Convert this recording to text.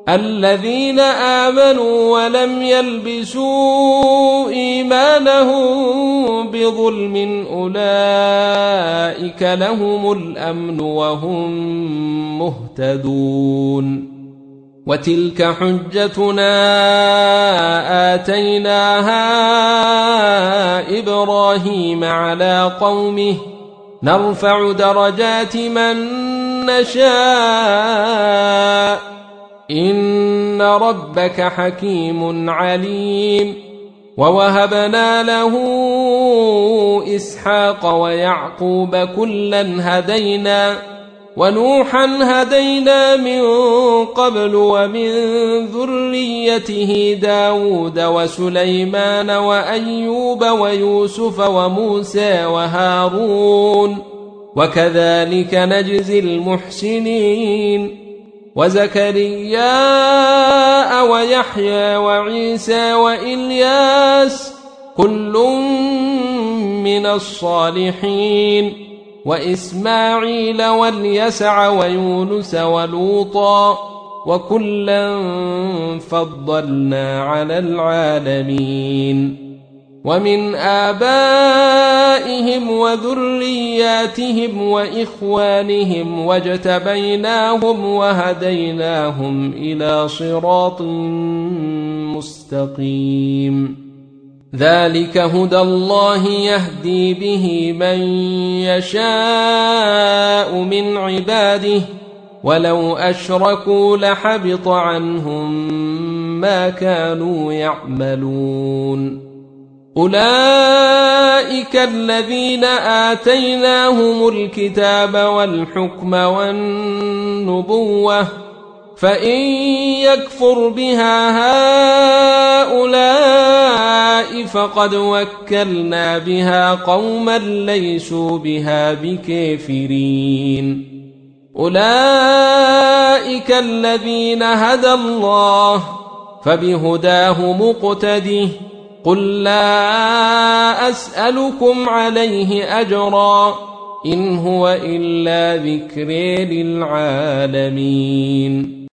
الذين آمنوا ولم يلبسوا إيمانهم بظلم أولئك لهم الأمن وهم مهتدون وتلك حجتنا آتيناها إبراهيم على قومه نرفع درجات من نشاء إن ربك حكيم عليم ووهبنا له إسحاق ويعقوب كلا هدينا ونوحا هدينا من قبل ومن ذريته داود وسليمان وأيوب ويوسف وموسى وهارون وكذلك نجزي المحسنين وزكريا ويحيى وعيسى وإلياس كل من الصالحين وإسماعيل واليسع ويونس ولوطا وكلا فضلنا على العالمين ومن آبائهم وذرياتهم وإخوانهم واجتبيناهم وهديناهم إلى صراط مستقيم ذلك هدى الله يهدي به من يشاء من عباده ولو أشركوا لحبط عنهم ما كانوا يعملون أولئك الذين آتيناهم الكتاب والحكم والنبوة فإن يكفر بها هؤلاء فقد وكلنا بها قوما ليسوا بها بكافرين أولئك الذين هدى الله فبهداه مقتده قل لا أسألكم عليه أجرا إن هو إلا ذكر للعالمين